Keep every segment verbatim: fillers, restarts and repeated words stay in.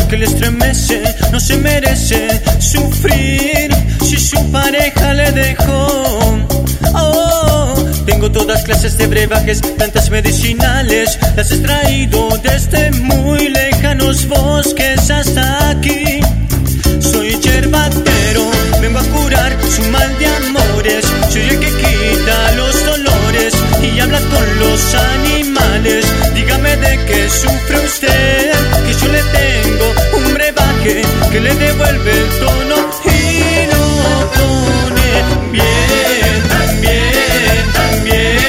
que le estremece. No se merece sufrir si su pareja le dejó. Oh, tengo todas clases de brebajes, plantas medicinales, las he traído desde muy lejanos bosques hasta aquí. Soy yerbatero, vengo a curar su mal de amores. Soy el que quita los dolores y habla con los animales. Dígame de qué sufre usted, que yo le tengo un brebaje que le devuelve el tono y lo pone bien, bien, bien,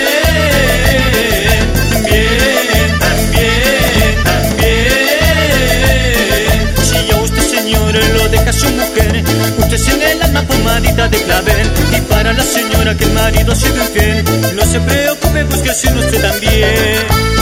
bien, bien, bien. Si a usted, señor, lo deja su mujer, usted se en el alma pomadita de clavel. Y para la señora que el marido ha sido infiel, no se preocupe, busque si usted también.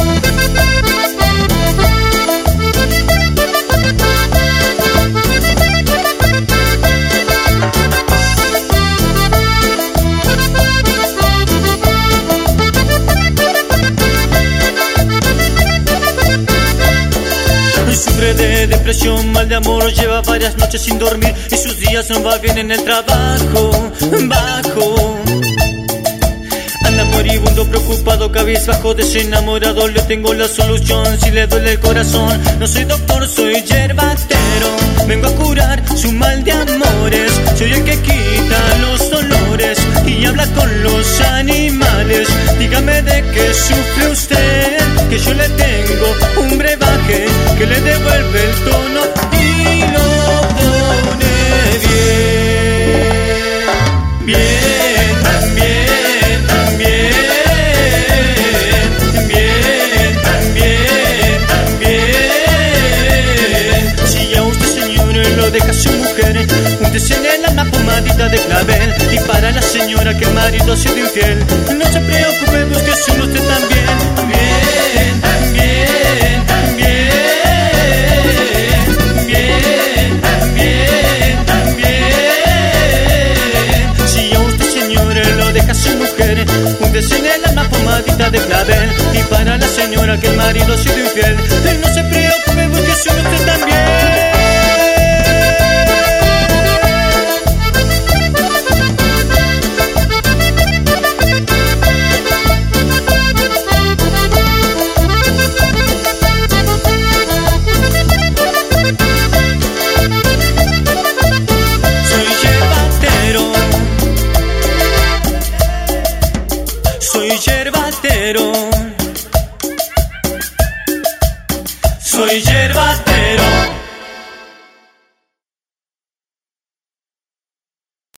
Sufre de depresión, mal de amor, lleva varias noches sin dormir y sus días no va bien en el trabajo, bajo. Anda moribundo, preocupado, cabizbajo, desenamorado. Le tengo la solución si le duele el corazón. No soy doctor, soy yerbatero, vengo a curar su mal de amores. Soy el que quita los dolores y habla con los animales. Dígame de qué sufre usted, que yo le tengo un brebaje que le devuelve el tono y lo pone bien, bien, bien, bien, bien, bien, bien. Si a usted, señor, lo deja su mujer, úntese en el alma pomadita de clavel. Y para la señora que el marido ha sido infiel, no se preocupe, busque su usted también. Bien, bien, bien. Úntese en el alma pomadita de clavel. Y para la señora que el marido ha sido infiel, no se preocupe, busque su usted también. Soy yerbatero, soy yerbatero.